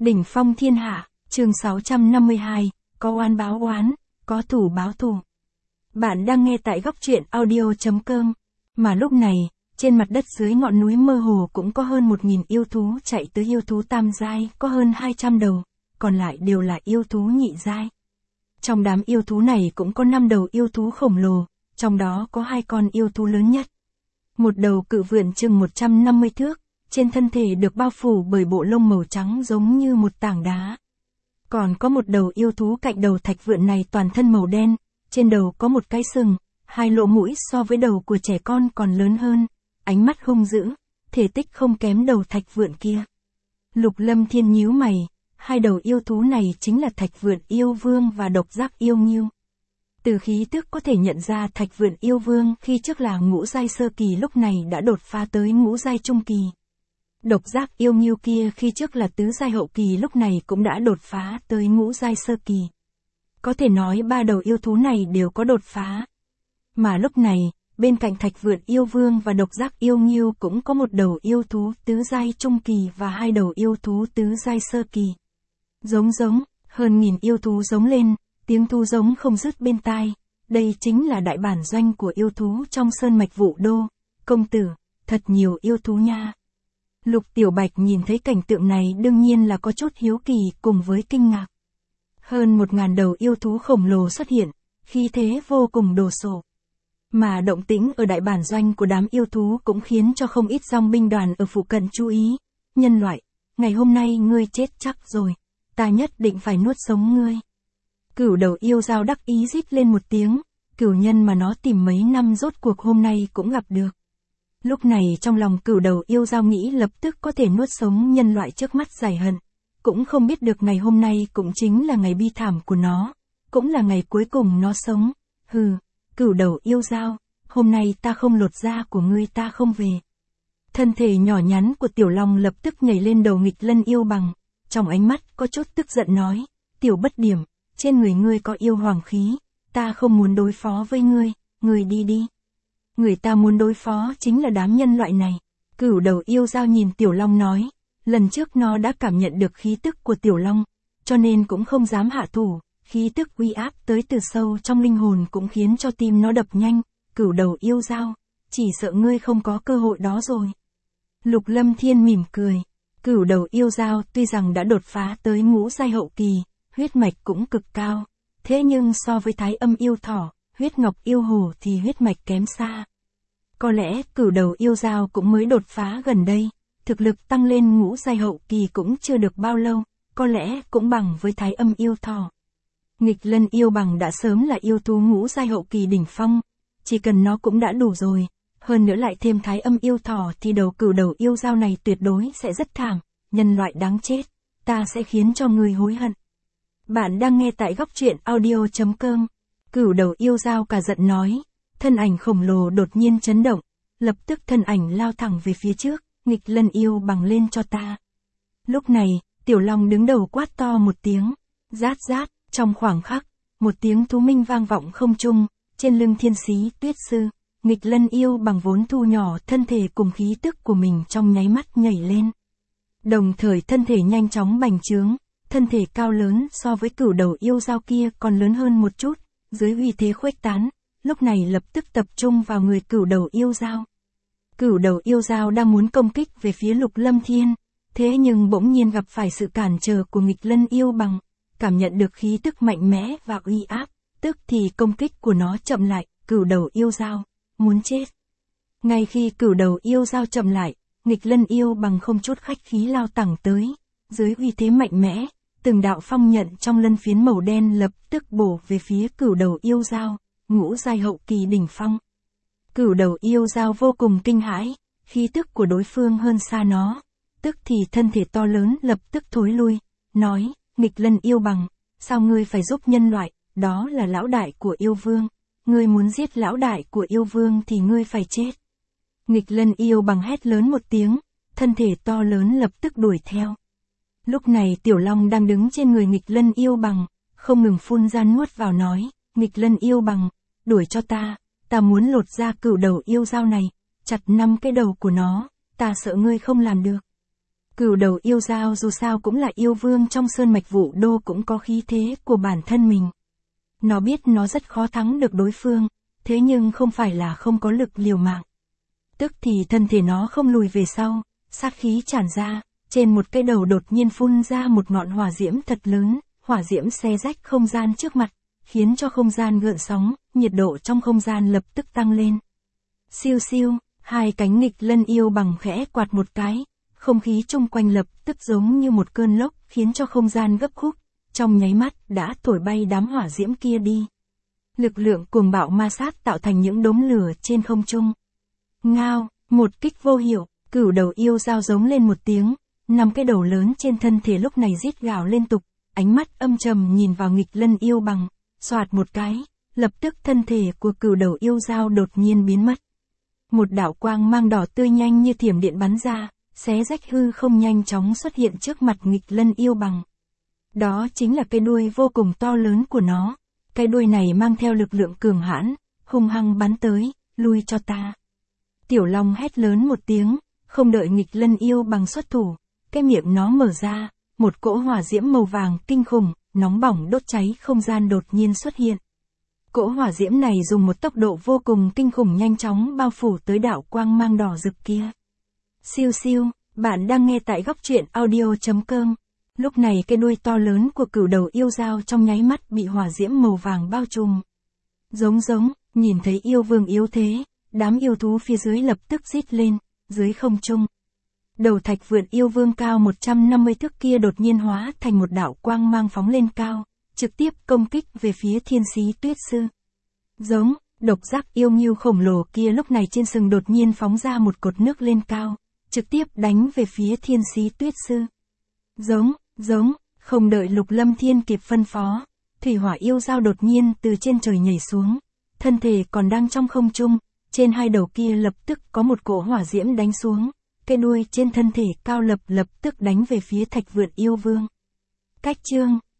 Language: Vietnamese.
Đỉnh phong thiên hạ, chương 652, có oán báo oán, có thù báo thù. Bạn đang nghe tại góc truyện audio.com. Mà lúc này, trên mặt đất dưới ngọn núi mơ hồ cũng có hơn 1000 yêu thú chạy tới yêu thú tam giai, có hơn 200 đầu, còn lại đều là yêu thú nhị giai. Trong đám yêu thú này cũng có 5 đầu yêu thú khổng lồ, trong đó có 2 con yêu thú lớn nhất. Một đầu cự vượn chừng 150 thước, trên thân thể được bao phủ bởi bộ lông màu trắng giống như một tảng đá. Còn có một đầu yêu thú cạnh đầu thạch vượn này toàn thân màu đen, trên đầu có một cái sừng, 2 lỗ mũi so với đầu của trẻ con còn lớn hơn, ánh mắt hung dữ, thể tích không kém đầu thạch vượn kia. Lục Lâm Thiên nhíu mày, 2 đầu yêu thú này chính là Thạch Vượn Yêu Vương và Độc Giác Yêu Ngưu. Từ khí tức có thể nhận ra Thạch Vượn Yêu Vương khi trước là ngũ giai sơ kỳ lúc này đã đột phá tới ngũ giai trung kỳ. Độc Giác Yêu Ngưu kia khi trước là tứ giai hậu kỳ lúc này cũng đã đột phá tới ngũ giai sơ kỳ. Có thể nói 3 đầu yêu thú này đều có đột phá. Mà lúc này, bên cạnh Thạch Vượn Yêu Vương và Độc Giác Yêu Ngưu cũng có một đầu yêu thú tứ giai trung kỳ và 2 đầu yêu thú tứ giai sơ kỳ. Giống, hơn 1000 yêu thú giống lên, tiếng thú giống không dứt bên tai. Đây chính là đại bản doanh của yêu thú trong sơn mạch Vũ Đô. Công tử, thật nhiều yêu thú nha. Lục Tiểu Bạch nhìn thấy cảnh tượng này đương nhiên là có chút hiếu kỳ cùng với kinh ngạc. Hơn 1000 đầu yêu thú khổng lồ xuất hiện, khí thế vô cùng đồ sộ. Mà động tĩnh ở đại bản doanh của đám yêu thú cũng khiến cho không ít dòng binh đoàn ở phụ cận chú ý. Nhân loại, ngày hôm nay ngươi chết chắc rồi, ta nhất định phải nuốt sống ngươi. Cửu đầu yêu dao đắc ý rít lên một tiếng, cửu nhân mà nó tìm mấy năm rốt cuộc hôm nay cũng gặp được. Lúc này trong lòng cửu đầu yêu dao nghĩ lập tức có thể nuốt sống nhân loại trước mắt giải hận. Cũng không biết được ngày hôm nay cũng chính là ngày bi thảm của nó, cũng là ngày cuối cùng nó sống. Hừ, cửu đầu yêu dao, hôm nay ta không lột da của ngươi ta không về. Thân thể nhỏ nhắn của Tiểu Long lập tức nhảy lên đầu Nghịch Lân yêu bằng, trong ánh mắt có chút tức giận nói, Tiểu Bất Điểm, trên người ngươi có yêu hoàng khí, ta không muốn đối phó với ngươi đi đi. Người ta muốn đối phó chính là đám nhân loại này. Cửu đầu yêu dao nhìn Tiểu Long nói, lần trước nó đã cảm nhận được khí tức của Tiểu Long, cho nên cũng không dám hạ thủ, khí tức uy áp tới từ sâu trong linh hồn cũng khiến cho tim nó đập nhanh. Cửu đầu yêu dao, chỉ sợ ngươi không có cơ hội đó rồi. Lục Lâm Thiên mỉm cười, cửu đầu yêu dao tuy rằng đã đột phá tới ngũ giai hậu kỳ, huyết mạch cũng cực cao, thế nhưng so với Thái Âm yêu thỏ, huyết ngọc yêu hổ thì huyết mạch kém xa. Có lẽ cửu đầu yêu dao cũng mới đột phá gần đây, thực lực tăng lên ngũ giai hậu kỳ cũng chưa được bao lâu, có lẽ cũng bằng với Thái Âm yêu thỏ. Nghịch Lân yêu bằng đã sớm là yêu thú ngũ giai hậu kỳ đỉnh phong, chỉ cần nó cũng đã đủ rồi, hơn nữa lại thêm Thái Âm yêu thỏ thì đầu cửu đầu yêu dao này tuyệt đối sẽ rất thảm, nhân loại đáng chết, ta sẽ khiến cho người hối hận. Bạn đang nghe tại góc truyện audio.com. Cửu đầu yêu dao cả giận nói, thân ảnh khổng lồ đột nhiên chấn động, lập tức thân ảnh lao thẳng về phía trước, Nghịch Lân yêu bằng lên cho ta. Lúc này, Tiểu Long đứng đầu quát to một tiếng, rát rát, trong khoảng khắc, một tiếng thú minh vang vọng không trung, trên lưng Thiên Sĩ Tuyết Sư, Nghịch Lân yêu bằng vốn thu nhỏ thân thể cùng khí tức của mình trong nháy mắt nhảy lên. Đồng thời thân thể nhanh chóng bành trướng, thân thể cao lớn so với cửu đầu yêu dao kia còn lớn hơn một chút, dưới uy thế khuếch tán, lúc này lập tức tập trung vào người cửu đầu yêu dao. Cửu đầu yêu dao đang muốn công kích về phía Lục Lâm Thiên, thế nhưng bỗng nhiên gặp phải sự cản trở của Nghịch Lân yêu bằng, cảm nhận được khí tức mạnh mẽ và uy áp, tức thì công kích của nó chậm lại, cửu đầu yêu dao, muốn chết. Ngay khi cửu đầu yêu dao chậm lại, Nghịch Lân yêu bằng không chút khách khí lao thẳng tới, dưới uy thế mạnh mẽ, từng đạo phong nhận trong lân phiến màu đen lập tức bổ về phía cửu đầu yêu dao, ngũ giai hậu kỳ đỉnh phong. Cửu đầu yêu dao vô cùng kinh hãi, khí tức của đối phương hơn xa nó, tức thì thân thể to lớn lập tức thối lui, nói, Nghịch Lân yêu bằng, sao ngươi phải giúp nhân loại, đó là lão đại của yêu vương, ngươi muốn giết lão đại của yêu vương thì ngươi phải chết. Nghịch Lân yêu bằng hét lớn một tiếng, thân thể to lớn lập tức đuổi theo. Lúc này Tiểu Long đang đứng trên người Nghịch Lân yêu bằng, không ngừng phun ra nuốt vào nói, Nghịch Lân yêu bằng, đuổi cho ta muốn lột ra cửu đầu yêu dao này, chặt 5 cái đầu của nó, ta sợ ngươi không làm được. Cửu đầu yêu dao dù sao cũng là yêu vương trong sơn mạch Vũ Đô, cũng có khí thế của bản thân mình. Nó biết nó rất khó thắng được đối phương, thế nhưng không phải là không có lực liều mạng. Tức thì thân thể nó không lùi về sau, sát khí tràn ra, trên một cái đầu đột nhiên phun ra một ngọn hỏa diễm thật lớn, hỏa diễm xé rách không gian trước mặt, khiến cho không gian gợn sóng, nhiệt độ trong không gian lập tức tăng lên. Siêu siêu, hai cánh nghịch lân yêu bằng khẽ quạt một cái, không khí chung quanh lập tức giống như một cơn lốc, khiến cho không gian gấp khúc, trong nháy mắt đã thổi bay đám hỏa diễm kia đi. Lực lượng cuồng bạo ma sát tạo thành những đốm lửa trên không trung. Ngao, một kích vô hiệu, cửu đầu yêu dao giống lên một tiếng, 5 cái đầu lớn trên thân thể lúc này rít gào liên tục, ánh mắt âm trầm nhìn vào nghịch lân yêu bằng, xoạt một cái, lập tức thân thể của cửu đầu yêu dao đột nhiên biến mất. Một đạo quang mang đỏ tươi nhanh như thiểm điện bắn ra, xé rách hư không nhanh chóng xuất hiện trước mặt nghịch lân yêu bằng. Đó chính là cái đuôi vô cùng to lớn của nó, cái đuôi này mang theo lực lượng cường hãn, hung hăng bắn tới, lui cho ta. Tiểu Long hét lớn một tiếng, không đợi nghịch lân yêu bằng xuất thủ, cái miệng nó mở ra, một cỗ hỏa diễm màu vàng kinh khủng, nóng bỏng đốt cháy không gian đột nhiên xuất hiện. Cỗ hỏa diễm này dùng một tốc độ vô cùng kinh khủng nhanh chóng bao phủ tới đạo quang mang đỏ rực kia. Siêu siêu, bạn đang nghe tại góc truyện audio.com. Lúc này cái đuôi to lớn của cửu đầu yêu dao trong nháy mắt bị hỏa diễm màu vàng bao trùm. Giống, nhìn thấy yêu vương yếu thế, đám yêu thú phía dưới lập tức rít lên, dưới không trung. Đầu thạch vượn yêu vương cao 150 thước kia đột nhiên hóa thành một đạo quang mang phóng lên cao, trực tiếp công kích về phía thiên sĩ tuyết sư. Giống, độc giác yêu ngưu khổng lồ kia lúc này trên sừng đột nhiên phóng ra một cột nước lên cao, trực tiếp đánh về phía thiên sĩ tuyết sư. Giống, không đợi Lục Lâm Thiên kịp phân phó, thủy hỏa yêu dao đột nhiên từ trên trời nhảy xuống, thân thể còn đang trong không trung, trên hai đầu kia lập tức có một cỗ hỏa diễm đánh xuống, cái đuôi trên thân thể cao lập tức đánh về phía thạch vượn yêu vương. Cách chương